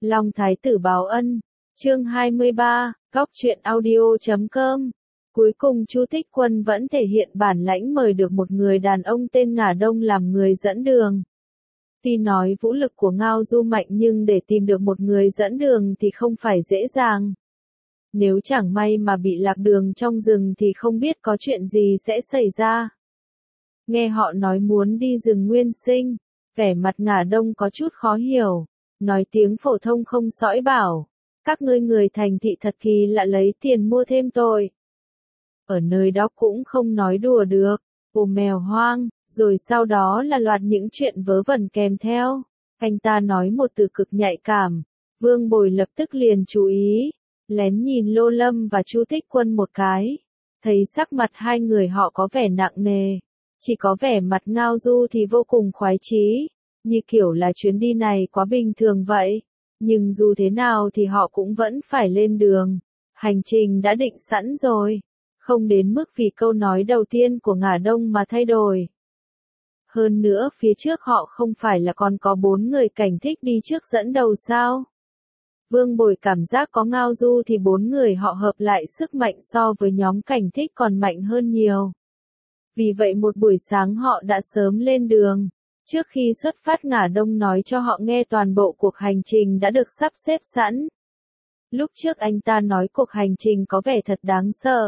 Long Thái tử báo ân. Chương 23, Góc truyện audio.com. Cuối cùng Chu Tích Quân vẫn thể hiện bản lãnh mời được một người đàn ông tên Ngả Đông làm người dẫn đường. Tuy nói vũ lực của Ngao Du mạnh nhưng để tìm được một người dẫn đường thì không phải dễ dàng. Nếu chẳng may mà bị lạc đường trong rừng thì không biết có chuyện gì sẽ xảy ra. Nghe họ nói muốn đi rừng nguyên sinh, vẻ mặt Ngả Đông có chút khó hiểu, nói tiếng phổ thông không sõi bảo, các ngươi người thành thị thật kỳ lạ lấy tiền mua thêm tội. Ở nơi đó cũng không nói đùa được, ôm mèo hoang, rồi sau đó là loạt những chuyện vớ vẩn kèm theo. Anh ta nói một từ cực nhạy cảm, Vương Bồi lập tức liền chú ý, lén nhìn Lô Lâm và Chu Tích Quân một cái, thấy sắc mặt hai người họ có vẻ nặng nề, chỉ có vẻ mặt Ngao Du thì vô cùng khoái chí, như kiểu là chuyến đi này quá bình thường vậy, nhưng dù thế nào thì họ cũng vẫn phải lên đường, hành trình đã định sẵn rồi, không đến mức vì câu nói đầu tiên của Ngả Đông mà thay đổi. Hơn nữa phía trước họ không phải là còn có 4 người cảnh thích đi trước dẫn đầu sao? Vương Bồi cảm giác có Ngao Du thì 4 người họ hợp lại sức mạnh so với nhóm cảnh thích còn mạnh hơn nhiều. Vì vậy một buổi sáng họ đã sớm lên đường. Trước khi xuất phát Ngả Đông nói cho họ nghe toàn bộ cuộc hành trình đã được sắp xếp sẵn. Lúc trước anh ta nói cuộc hành trình có vẻ thật đáng sợ.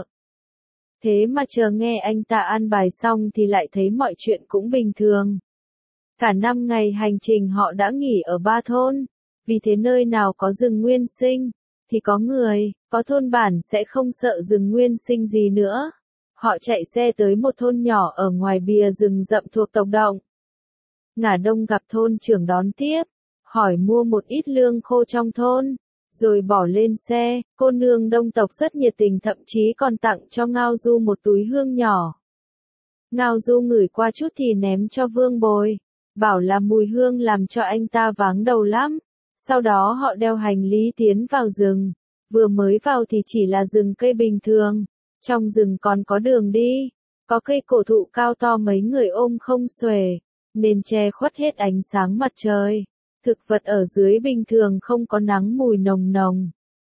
Thế mà chờ nghe anh ta an bài xong thì lại thấy mọi chuyện cũng bình thường. Cả 5 ngày hành trình họ đã nghỉ ở 3 thôn. Vì thế nơi nào có rừng nguyên sinh, thì có người, có thôn bản sẽ không sợ rừng nguyên sinh gì nữa. Họ chạy xe tới một thôn nhỏ ở ngoài bìa rừng rậm thuộc tộc Động. Ngả Đông gặp thôn trưởng đón tiếp, hỏi mua một ít lương khô trong thôn, rồi bỏ lên xe. Cô nương Đông tộc rất nhiệt tình, thậm chí còn tặng cho Ngao Du một túi hương nhỏ. Ngao Du ngửi qua chút thì ném cho Vương Bồi, bảo là mùi hương làm cho anh ta váng đầu lắm. Sau đó họ đeo hành lý tiến vào rừng, vừa mới vào thì chỉ là rừng cây bình thường, trong rừng còn có đường đi, có cây cổ thụ cao to mấy người ôm không xuể, nên che khuất hết ánh sáng mặt trời, thực vật ở dưới bình thường không có nắng mùi nồng nồng.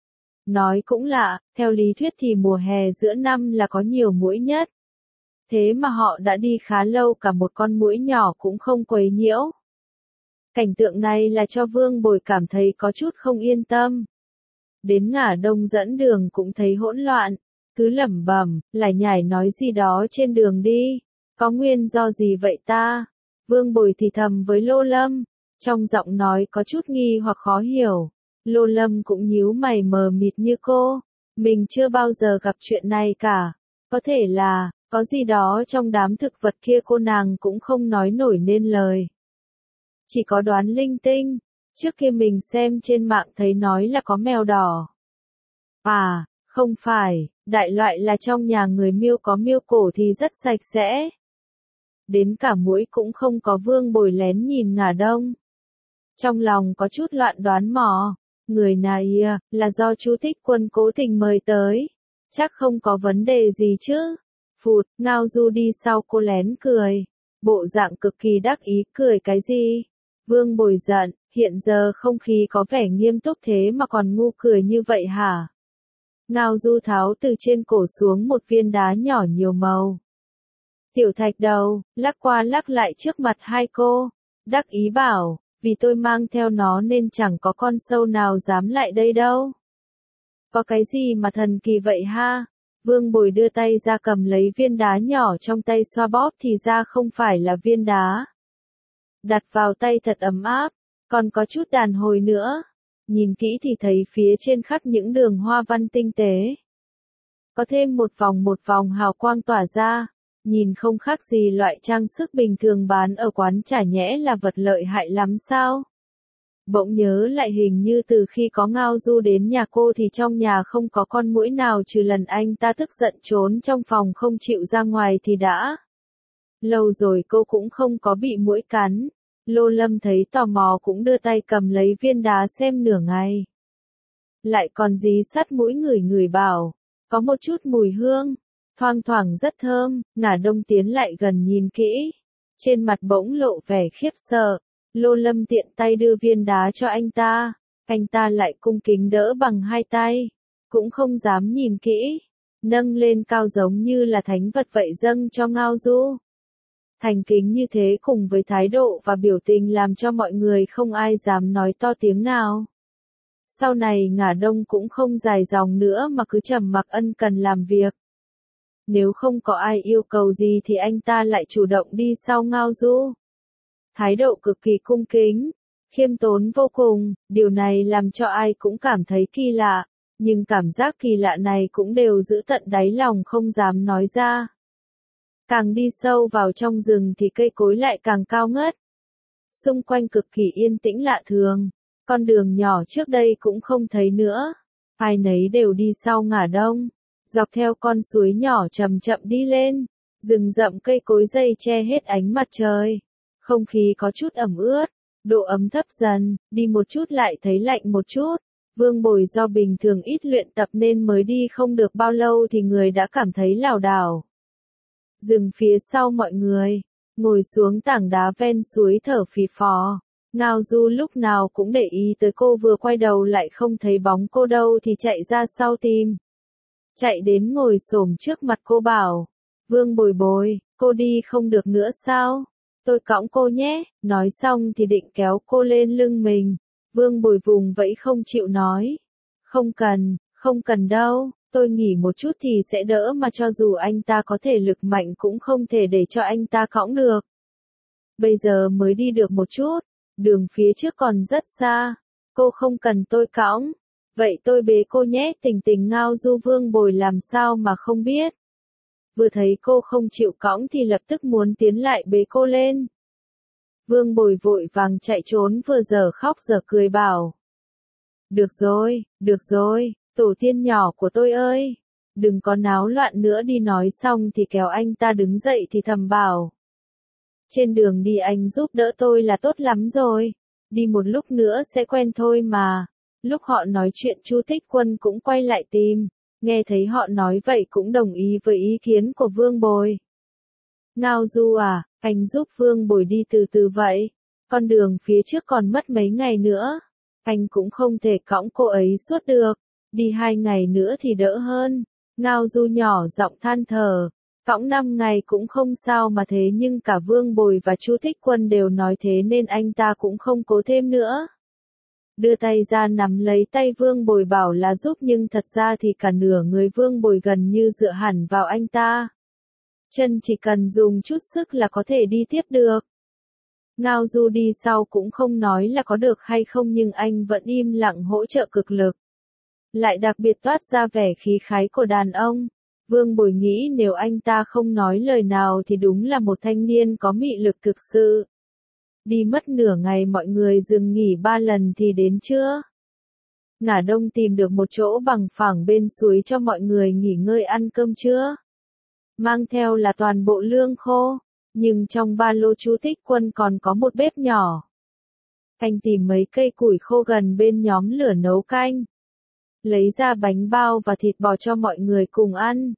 Nói cũng lạ, theo lý thuyết thì mùa hè giữa năm là có nhiều muỗi nhất. Thế mà họ đã đi khá lâu cả một con muỗi nhỏ cũng không quấy nhiễu. Cảnh tượng này là cho Vương Bồi cảm thấy có chút không yên tâm. Đến Ngả Đông dẫn đường cũng thấy hỗn loạn, cứ lẩm bẩm, lải nhải nói gì đó trên đường đi, có nguyên do gì vậy ta? Vương Bồi thì thầm với Lô Lâm, trong giọng nói có chút nghi hoặc khó hiểu. Lô Lâm cũng nhíu mày mờ mịt như cô, mình chưa bao giờ gặp chuyện này cả, có thể là, có gì đó trong đám thực vật kia cô nàng cũng không nói nổi nên lời. Chỉ có đoán linh tinh, trước kia mình xem trên mạng thấy nói là có mèo đỏ. À, không phải, đại loại là trong nhà người Miêu có Miêu cổ thì rất sạch sẽ. Đến cả muỗi cũng không có. Vương Bồi lén nhìn Ngả Đông. Trong lòng có chút loạn đoán mò, người này là do Chu Tích Quân cố tình mời tới, chắc không có vấn đề gì chứ. Phụt, Ngao Du đi sau cô lén cười, bộ dạng cực kỳ đắc ý, cười cái gì? Vương Bồi giận, hiện giờ không khí có vẻ nghiêm túc thế mà còn ngu cười như vậy hả? Ngao Du tháo từ trên cổ xuống một viên đá nhỏ nhiều màu. Tiểu thạch đầu, lắc qua lắc lại trước mặt hai cô, đắc ý bảo, vì tôi mang theo nó nên chẳng có con sâu nào dám lại đây đâu. Có cái gì mà thần kỳ vậy ha? Vương Bồi đưa tay ra cầm lấy viên đá nhỏ trong tay xoa bóp thì ra không phải là viên đá. Đặt vào tay thật ấm áp, còn có chút đàn hồi nữa. Nhìn kỹ thì thấy phía trên khắc những đường hoa văn tinh tế. Có thêm một vòng hào quang tỏa ra, nhìn không khác gì loại trang sức bình thường bán ở quán chả nhẽ là vật lợi hại lắm sao? Bỗng nhớ lại hình như từ khi có Ngao Du đến nhà cô thì trong nhà không có con muỗi nào trừ lần anh ta tức giận trốn trong phòng không chịu ra ngoài thì đã. Lâu rồi cô cũng không có bị muỗi cắn. Lô Lâm thấy tò mò cũng đưa tay cầm lấy viên đá xem nửa ngày. Lại còn dí sát mũi ngửi bảo, có một chút mùi hương, thoang thoảng rất thơm. Ngả Đông tiến lại gần nhìn kỹ, trên mặt bỗng lộ vẻ khiếp sợ. Lô Lâm tiện tay đưa viên đá cho anh ta, Anh ta lại cung kính đỡ bằng hai tay, cũng không dám nhìn kỹ, nâng lên cao giống như là thánh vật vậy dâng cho Ngao Du. Thành kính như thế cùng với thái độ và biểu tình làm cho mọi người không ai dám nói to tiếng nào. Sau này Ngả Đông cũng không dài dòng nữa mà cứ trầm mặc ân cần làm việc. Nếu không có ai yêu cầu gì thì anh ta lại chủ động đi sau Ngao Du. Thái độ cực kỳ cung kính, khiêm tốn vô cùng, điều này làm cho ai cũng cảm thấy kỳ lạ, nhưng cảm giác kỳ lạ này cũng đều giữ tận đáy lòng không dám nói ra. Càng đi sâu vào trong rừng thì cây cối lại càng cao ngất. Xung quanh cực kỳ yên tĩnh lạ thường, con đường nhỏ trước đây cũng không thấy nữa. Ai nấy đều đi sau Ngả Đông, dọc theo con suối nhỏ chậm chậm đi lên, rừng rậm cây cối dây che hết ánh mặt trời. Không khí có chút ẩm ướt, độ ấm thấp dần, đi một chút lại thấy lạnh một chút. Vương Bồi do bình thường ít luyện tập nên mới đi không được bao lâu thì người đã cảm thấy lảo đảo. Dừng phía sau mọi người, ngồi xuống tảng đá ven suối thở phì phò. Ngao Du lúc nào cũng để ý tới cô, vừa quay đầu lại không thấy bóng cô đâu thì chạy ra sau tìm. Chạy đến ngồi xổm trước mặt cô bảo, Vương Bồi Bồi, cô đi không được nữa sao? Tôi cõng cô nhé, nói xong thì định kéo cô lên lưng mình. Vương Bồi vùng vẫy không chịu nói. Không cần đâu, tôi nghỉ một chút thì sẽ đỡ, mà cho dù anh ta có thể lực mạnh cũng không thể để cho anh ta cõng được. Bây giờ mới đi được một chút, đường phía trước còn rất xa, cô không cần tôi cõng. Vậy tôi bế cô nhé. Tình Ngao Du Vương Bồi làm sao mà không biết. Vừa thấy cô không chịu cõng thì lập tức muốn tiến lại bế cô lên. Vương Bồi vội vàng chạy trốn, vừa giờ khóc giờ cười bảo. Được rồi, tổ tiên nhỏ của tôi ơi, đừng có náo loạn nữa đi. Nói xong thì kéo anh ta đứng dậy thì thầm bảo. Trên đường đi anh giúp đỡ tôi là tốt lắm rồi, đi một lúc nữa sẽ quen thôi mà. Lúc họ nói chuyện Chu Tích Quân cũng quay lại tìm, nghe thấy họ nói vậy cũng đồng ý với ý kiến của Vương Bồi. Ngao Du à, anh giúp Vương Bồi đi từ từ vậy, con đường phía trước còn mất mấy ngày nữa, anh cũng không thể cõng cô ấy suốt được, đi 2 ngày nữa thì đỡ hơn. Ngao Du nhỏ giọng than thở, cõng 5 ngày cũng không sao mà, thế nhưng cả Vương Bồi và Chu Tích Quân đều nói thế nên anh ta cũng không cố thêm nữa. Đưa tay ra nắm lấy tay Vương Bồi bảo là giúp, nhưng thật ra thì cả nửa người Vương Bồi gần như dựa hẳn vào anh ta. Chân chỉ cần dùng chút sức là có thể đi tiếp được. Ngao Du đi sau cũng không nói là có được hay không, nhưng anh vẫn im lặng hỗ trợ cực lực. Lại đặc biệt toát ra vẻ khí khái của đàn ông. Vương Bồi nghĩ nếu anh ta không nói lời nào thì đúng là một thanh niên có mị lực thực sự. Đi mất nửa ngày mọi người dừng nghỉ 3 lần thì đến trưa. Ngả Đông tìm được một chỗ bằng phẳng bên suối cho mọi người nghỉ ngơi ăn cơm trưa. Mang theo là toàn bộ lương khô, nhưng trong ba lô Chu Tích Quân còn có một bếp nhỏ. Anh tìm mấy cây củi khô gần bên nhóm lửa nấu canh. Lấy ra bánh bao và thịt bò cho mọi người cùng ăn.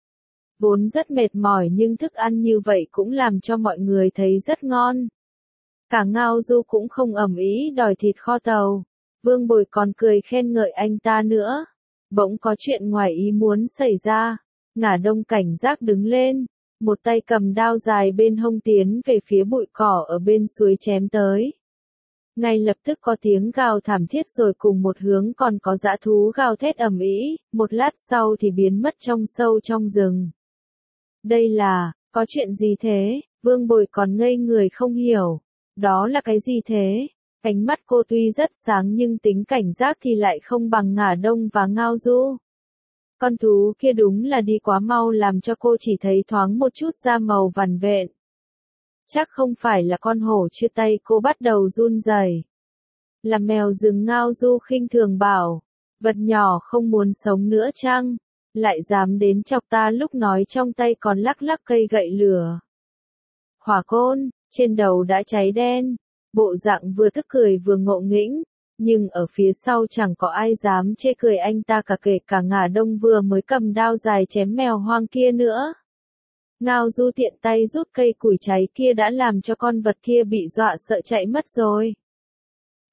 Vốn rất mệt mỏi nhưng thức ăn như vậy cũng làm cho mọi người thấy rất ngon. Cả Ngao Du cũng không ầm ĩ đòi thịt kho tàu. Vương Bồi còn cười khen ngợi anh ta nữa. Bỗng có chuyện ngoài ý muốn xảy ra. Ngả Đông cảnh giác đứng lên, một tay cầm đao dài bên hông tiến về phía bụi cỏ ở bên suối chém tới. Ngay lập tức có tiếng gào thảm thiết, rồi cùng một hướng còn có dã thú gào thét ầm ĩ, một lát sau thì biến mất trong sâu trong rừng. Đây là, có chuyện gì thế? Vương Bồi còn ngây người không hiểu. Đó là cái gì thế? Ánh mắt cô tuy rất sáng nhưng tính cảnh giác thì lại không bằng Ngả Đông và Ngao Du. Con thú kia đúng là đi quá mau làm cho cô chỉ thấy thoáng một chút da màu vằn vện. Chắc không phải là con hổ chưa, tay cô bắt đầu run rẩy. Là mèo rừng. Ngao Du khinh thường bảo, vật nhỏ không muốn sống nữa chăng? Lại dám đến chọc ta, lúc nói trong tay còn lắc lắc cây gậy lửa. Hỏa côn, trên đầu đã cháy đen, bộ dạng vừa tức cười vừa ngộ nghĩnh, nhưng ở phía sau chẳng có ai dám chê cười anh ta cả, kể cả Ngả Đông vừa mới cầm đao dài chém mèo hoang kia nữa. Ngao Du tiện tay rút cây củi cháy kia đã làm cho con vật kia bị dọa sợ chạy mất rồi.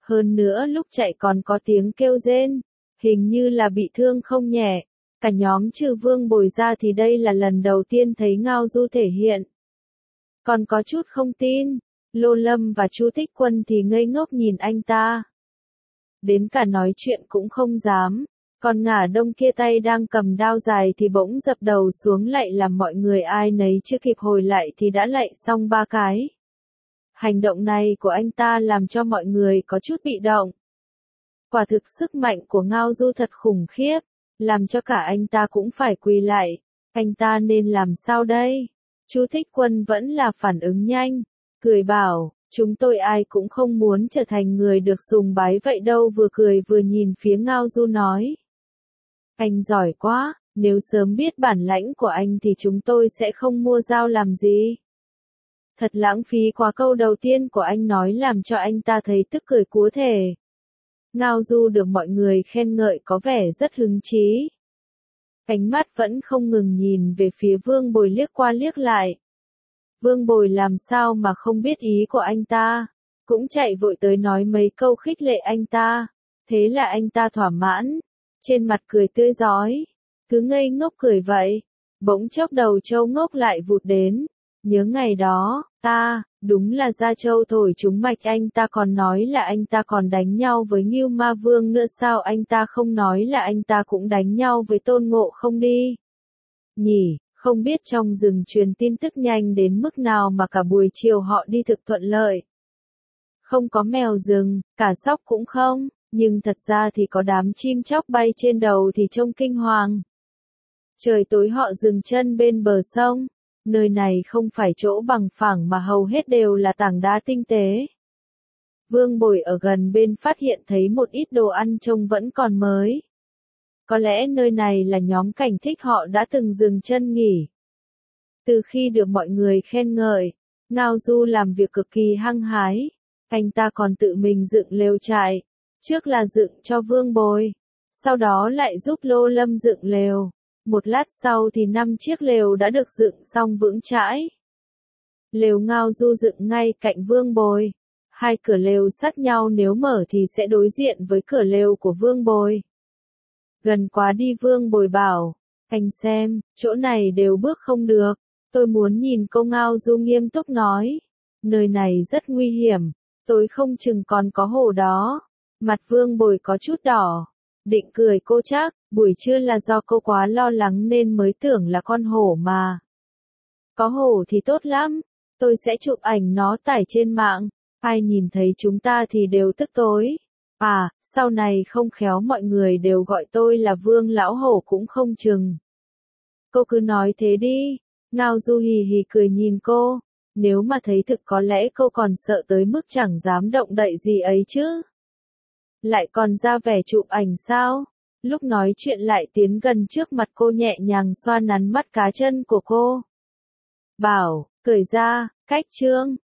Hơn nữa lúc chạy còn có tiếng kêu rên, hình như là bị thương không nhẹ. Cả nhóm trừ Vương Bồi ra thì đây là lần đầu tiên thấy Ngao Du thể hiện. Còn có chút không tin, Lô Lâm và Chu Thích Quân thì ngây ngốc nhìn anh ta. Đến cả nói chuyện cũng không dám, còn Ngả Đông kia tay đang cầm đao dài thì bỗng dập đầu xuống lạy, làm mọi người ai nấy chưa kịp hồi lại thì đã lạy xong 3 cái. Hành động này của anh ta làm cho mọi người có chút bị động. Quả thực sức mạnh của Ngao Du thật khủng khiếp, làm cho cả anh ta cũng phải quỳ lại. Anh ta nên làm sao đây? Chu Thích Quân vẫn là phản ứng nhanh, cười bảo, chúng tôi ai cũng không muốn trở thành người được sùng bái vậy đâu, vừa cười vừa nhìn phía Ngao Du nói. Anh giỏi quá, nếu sớm biết bản lãnh của anh thì chúng tôi sẽ không mua dao làm gì. Thật lãng phí quá, câu đầu tiên của anh nói làm cho anh ta thấy tức cười cúa thể. Ngao Du được mọi người khen ngợi có vẻ rất hứng chí. Ánh mắt vẫn không ngừng nhìn về phía Vương Bồi, liếc qua liếc lại. Vương Bồi làm sao mà không biết ý của anh ta, cũng chạy vội tới nói mấy câu khích lệ anh ta. Thế là anh ta thỏa mãn, trên mặt cười tươi rói, cứ ngây ngốc cười vậy. Bỗng chốc đầu trâu ngốc lại vụt đến. Nhớ ngày đó, đúng là Gia Châu thổi trúng mạch, anh ta còn nói là anh ta còn đánh nhau với Ngưu Ma Vương nữa, sao anh ta không nói là anh ta cũng đánh nhau với Tôn Ngộ Không đi? Nhỉ, không biết trong rừng truyền tin tức nhanh đến mức nào mà cả buổi chiều họ đi thực thuận lợi. Không có mèo rừng, cả sóc cũng không, nhưng thật ra thì có đám chim chóc bay trên đầu thì trông kinh hoàng. Trời tối họ dừng chân bên bờ sông. Nơi này không phải chỗ bằng phẳng mà hầu hết đều là tảng đá tinh tế. Vương Bồi ở gần bên phát hiện thấy một ít đồ ăn trông vẫn còn mới. Có lẽ nơi này là nhóm cảnh thích họ đã từng dừng chân nghỉ. Từ khi được mọi người khen ngợi, Ngao Du làm việc cực kỳ hăng hái. Anh ta còn tự mình dựng lều trại. Trước là dựng cho Vương Bồi, sau đó lại giúp Lô Lâm dựng lều. Một lát sau thì 5 chiếc lều đã được dựng xong vững chãi. Lều Ngao Du dựng ngay cạnh Vương Bồi. 2 cửa lều sát nhau, nếu mở thì sẽ đối diện với cửa lều của Vương Bồi. Gần quá đi, Vương Bồi bảo, anh xem, chỗ này đều bước không được, tôi muốn nhìn cô. Ngao Du nghiêm túc nói, nơi này rất nguy hiểm, tối không chừng còn có hổ đó. Mặt Vương Bồi có chút đỏ, định cười cô chắc, buổi trưa là do cô quá lo lắng nên mới tưởng là con hổ mà. Có hổ thì tốt lắm, tôi sẽ chụp ảnh nó tải trên mạng, ai nhìn thấy chúng ta thì đều tức tối. Sau này không khéo mọi người đều gọi tôi là Vương Lão Hổ cũng không chừng. Cô cứ nói thế đi. Ngao Du hì hì cười nhìn cô, nếu mà thấy thực có lẽ cô còn sợ tới mức chẳng dám động đậy gì ấy chứ. Lại còn ra vẻ chụp ảnh sao? Lúc nói chuyện lại tiến gần trước mặt cô, nhẹ nhàng xoa nắn mắt cá chân của cô. Bảo, cởi ra, cách trương.